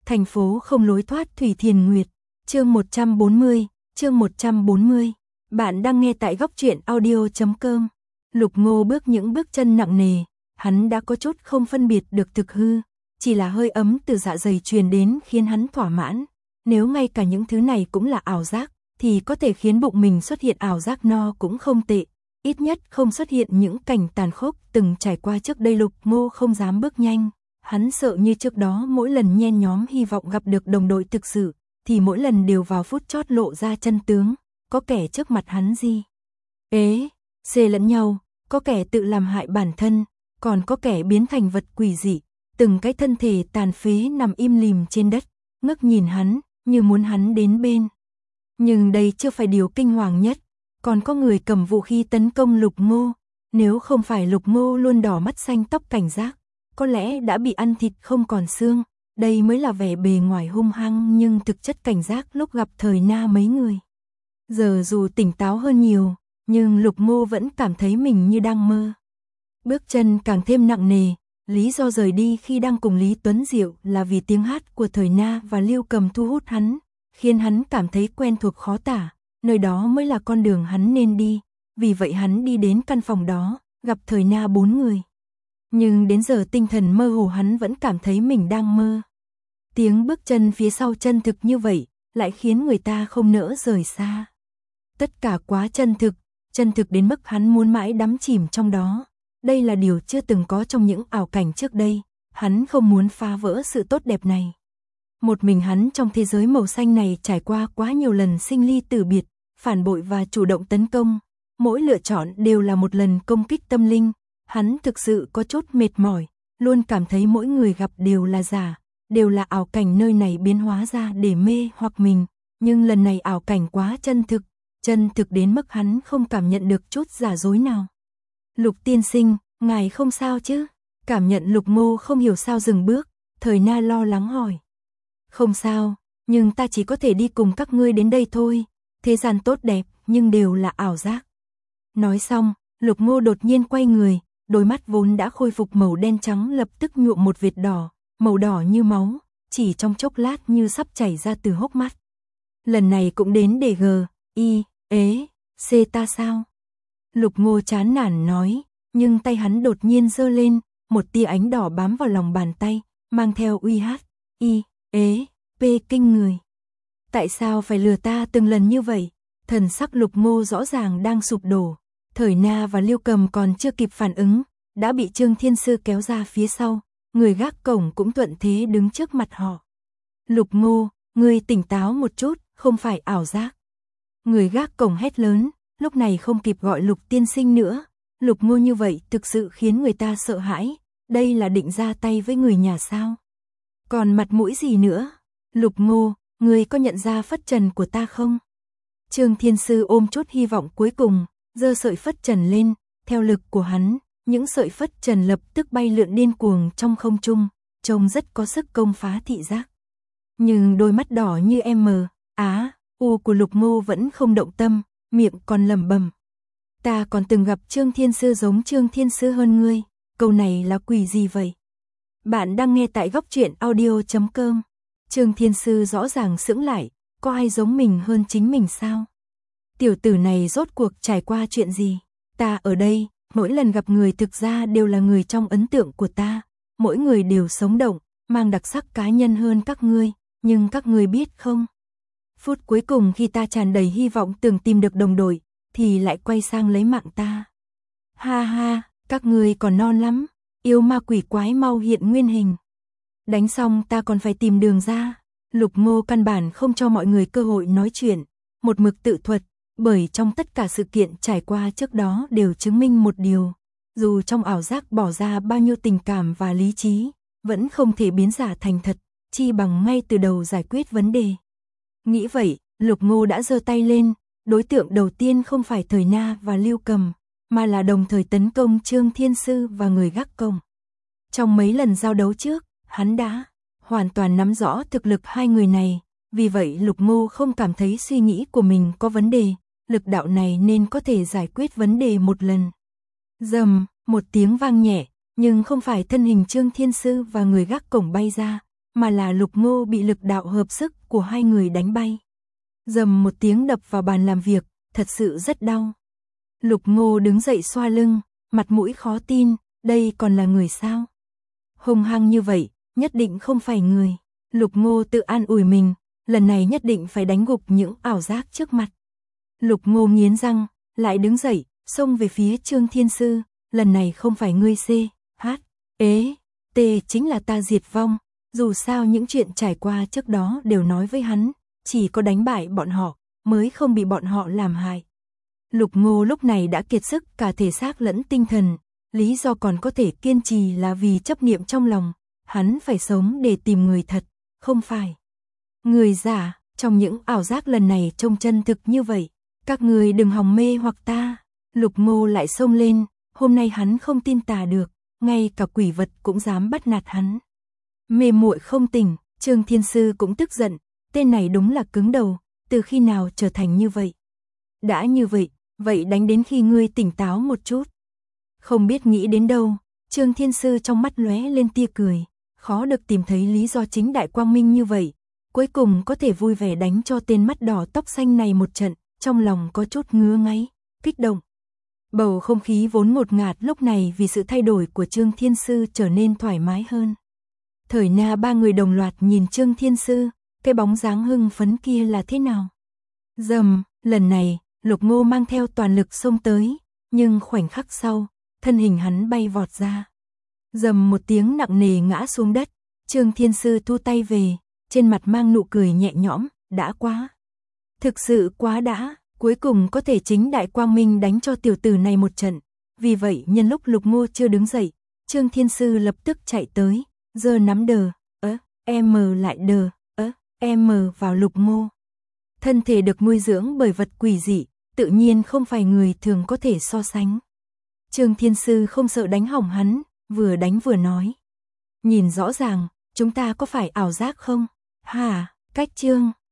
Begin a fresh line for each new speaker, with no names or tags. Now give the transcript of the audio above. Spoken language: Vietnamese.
Thành phố không lối thoát Thủy Thiền Nguyệt, chương 140. Bạn đang nghe tại góc truyện audio.com. Lục Ngô bước những bước chân nặng nề, hắn đã có chút không phân biệt được thực hư, chỉ là hơi ấm từ dạ dày truyền đến khiến hắn thỏa mãn. Nếu ngay cả những thứ này cũng là ảo giác, thì có thể khiến bụng mình xuất hiện ảo giác no cũng không tệ, ít nhất không xuất hiện những cảnh tàn khốc từng trải qua trước đây. Lục Ngô không dám bước nhanh, hắn sợ như trước đó mỗi lần nhen nhóm hy vọng gặp được đồng đội thực sự, thì mỗi lần đều vào phút chót lộ ra chân tướng, có kẻ trước mặt hắn gì xê lẫn nhau, có kẻ tự làm hại bản thân, còn có kẻ biến thành vật quỷ dị, từng cái thân thể tàn phế nằm im lìm trên đất, ngước nhìn hắn, như muốn hắn đến bên. Nhưng đây chưa phải điều kinh hoàng nhất, còn có người cầm vũ khí tấn công Lục Ngô, nếu không phải Lục Ngô luôn đỏ mắt xanh tóc cảnh giác, có lẽ đã bị ăn thịt không còn xương. Đây mới là vẻ bề ngoài hung hăng nhưng thực chất cảnh giác lúc gặp Thời Na mấy người. Giờ dù tỉnh táo hơn nhiều, nhưng Lục Ngô vẫn cảm thấy mình như đang mơ. Bước chân càng thêm nặng nề, lý do rời đi khi đang cùng Lý Tuấn Diệu là vì tiếng hát của Thời Na và Lưu Cầm thu hút hắn, khiến hắn cảm thấy quen thuộc khó tả, nơi đó mới là con đường hắn nên đi, vì vậy hắn đi đến căn phòng đó, gặp Thời Na 4 người. Nhưng đến giờ tinh thần mơ hồ hắn vẫn cảm thấy mình đang mơ. Tiếng bước chân phía sau chân thực như vậy, lại khiến người ta không nỡ rời xa. Tất cả quá chân thực đến mức hắn muốn mãi đắm chìm trong đó. Đây là điều chưa từng có trong những ảo cảnh trước đây, hắn không muốn phá vỡ sự tốt đẹp này. Một mình hắn trong thế giới màu xanh này trải qua quá nhiều lần sinh ly tử biệt, phản bội và chủ động tấn công. Mỗi lựa chọn đều là một lần công kích tâm linh. Hắn thực sự có chút mệt mỏi, luôn cảm thấy mỗi người gặp đều là giả, đều là ảo cảnh nơi này biến hóa ra để mê hoặc mình. Nhưng lần này ảo cảnh quá chân thực đến mức hắn không cảm nhận được chút giả dối nào. Lục tiên sinh, ngài không sao chứ? Cảm nhận Lục Ngô không hiểu sao dừng bước, Thời Na lo lắng hỏi. Không sao, nhưng ta chỉ có thể đi cùng các ngươi đến đây thôi, thế gian tốt đẹp nhưng đều là ảo giác. Nói xong, Lục Ngô đột nhiên quay người, đôi mắt vốn đã khôi phục màu đen trắng lập tức nhuộm một vệt đỏ, màu đỏ như máu, chỉ trong chốc lát như sắp chảy ra từ hốc mắt. Lần này cũng đến để c ta sao? Lục Ngô chán nản nói, nhưng tay hắn đột nhiên giơ lên, một tia ánh đỏ bám vào lòng bàn tay, mang theo p kinh người. Tại sao phải lừa ta từng lần như vậy? Thần sắc Lục Ngô rõ ràng đang sụp đổ. Thời Na và Lưu Cầm còn chưa kịp phản ứng, đã bị Trương Thiên Sư kéo ra phía sau, người gác cổng cũng thuận thế đứng trước mặt họ. Lục Ngô, ngươi tỉnh táo một chút, không phải ảo giác. Người gác cổng hét lớn, lúc này không kịp gọi Lục tiên sinh nữa. Lục Ngô như vậy thực sự khiến người ta sợ hãi, đây là định ra tay với người nhà sao? Còn mặt mũi gì nữa? Lục Ngô, ngươi có nhận ra phất trần của ta không? Trương Thiên Sư ôm chút hy vọng cuối cùng, giơ sợi phất trần lên, theo lực của hắn, những sợi phất trần lập tức bay lượn điên cuồng trong không trung, trông rất có sức công phá thị giác. Nhưng đôi mắt đỏ như u của Lục Ngô vẫn không động tâm, miệng còn lẩm bẩm. Ta còn từng gặp Trương Thiên Sư giống Trương Thiên Sư hơn ngươi, câu này là quỷ gì vậy? Bạn đang nghe tại góc truyện audio.com. Trương Thiên Sư rõ ràng sững lại, có ai giống mình hơn chính mình sao? Tiểu tử này rốt cuộc trải qua chuyện gì? Ta ở đây, mỗi lần gặp người thực ra đều là người trong ấn tượng của ta, mỗi người đều sống động, mang đặc sắc cá nhân hơn các ngươi, nhưng các ngươi biết không? Phút cuối cùng khi ta tràn đầy hy vọng tưởng tìm được đồng đội, thì lại quay sang lấy mạng ta. Ha ha, các ngươi còn non lắm, yêu ma quỷ quái mau hiện nguyên hình. Đánh xong ta còn phải tìm đường ra. Lục Ngô căn bản không cho mọi người cơ hội nói chuyện, một mực tự thuật, bởi trong tất cả sự kiện trải qua trước đó đều chứng minh một điều, dù trong ảo giác bỏ ra bao nhiêu tình cảm và lý trí, vẫn không thể biến giả thành thật, chi bằng ngay từ đầu giải quyết vấn đề. Nghĩ vậy, Lục Ngô đã giơ tay lên, đối tượng đầu tiên không phải Thời Na và Lưu Cầm, mà là đồng thời tấn công Trương Thiên Sư và người gác cổng. Trong mấy lần giao đấu trước, hắn đã hoàn toàn nắm rõ thực lực hai người này, vì vậy Lục Ngô không cảm thấy suy nghĩ của mình có vấn đề, lực đạo này nên có thể giải quyết vấn đề một lần. Rầm, một tiếng vang nhẹ, nhưng không phải thân hình Trương Thiên Sư và người gác cổng bay ra, mà là Lục Ngô bị lực đạo hợp sức của hai người đánh bay. Dầm một tiếng đập vào bàn làm việc, thật sự rất đau. Lục Ngô đứng dậy xoa lưng, mặt mũi khó tin, đây còn là người sao? Hung hăng như vậy, nhất định không phải người. Lục Ngô tự an ủi mình, lần này nhất định phải đánh gục những ảo giác trước mặt. Lục Ngô nghiến răng, lại đứng dậy, xông về phía Trương Thiên Sư, lần này không phải ngươi chính là ta diệt vong, dù sao những chuyện trải qua trước đó đều nói với hắn, chỉ có đánh bại bọn họ, mới không bị bọn họ làm hại. Lục Ngô lúc này đã kiệt sức cả thể xác lẫn tinh thần, lý do còn có thể kiên trì là vì chấp niệm trong lòng, hắn phải sống để tìm người thật, không phải người giả, trong những ảo giác lần này trông chân thực như vậy, các người đừng hòng mê hoặc ta. Lục Ngô lại xông lên, hôm nay hắn không tin tà được, ngay cả quỷ vật cũng dám bắt nạt hắn. Mê muội không tỉnh, Trương Thiên Sư cũng tức giận, tên này đúng là cứng đầu, từ khi nào trở thành như vậy. Đã như vậy, vậy đánh đến khi ngươi tỉnh táo một chút. Không biết nghĩ đến đâu, Trương Thiên Sư trong mắt lóe lên tia cười, khó được tìm thấy lý do chính đại quang minh như vậy, cuối cùng có thể vui vẻ đánh cho tên mắt đỏ tóc xanh này một trận, trong lòng có chút ngứa ngáy, kích động. Bầu không khí vốn ngột ngạt lúc này vì sự thay đổi của Trương Thiên Sư trở nên thoải mái hơn. Thời Na ba người đồng loạt nhìn Trương Thiên Sư, cái bóng dáng hưng phấn kia là thế nào? Dầm, lần này, Lục Ngô mang theo toàn lực xông tới, nhưng khoảnh khắc sau, thân hình hắn bay vọt ra. Dầm một tiếng nặng nề ngã xuống đất, Trương Thiên Sư thu tay về, trên mặt mang nụ cười nhẹ nhõm, đã quá. Thực sự quá đã, cuối cùng có thể chính đại quang minh đánh cho tiểu tử này một trận. Vì vậy nhân lúc Lục Ngô chưa đứng dậy, Trương Thiên Sư lập tức chạy tới, giơ nắm vào Lục Ngô. Thân thể được nuôi dưỡng bởi vật quỷ dị, tự nhiên không phải người thường có thể so sánh. Trương Thiên Sư không sợ đánh hỏng hắn, vừa đánh vừa nói. Nhìn rõ ràng, chúng ta có phải ảo giác không? Hả, cách Trương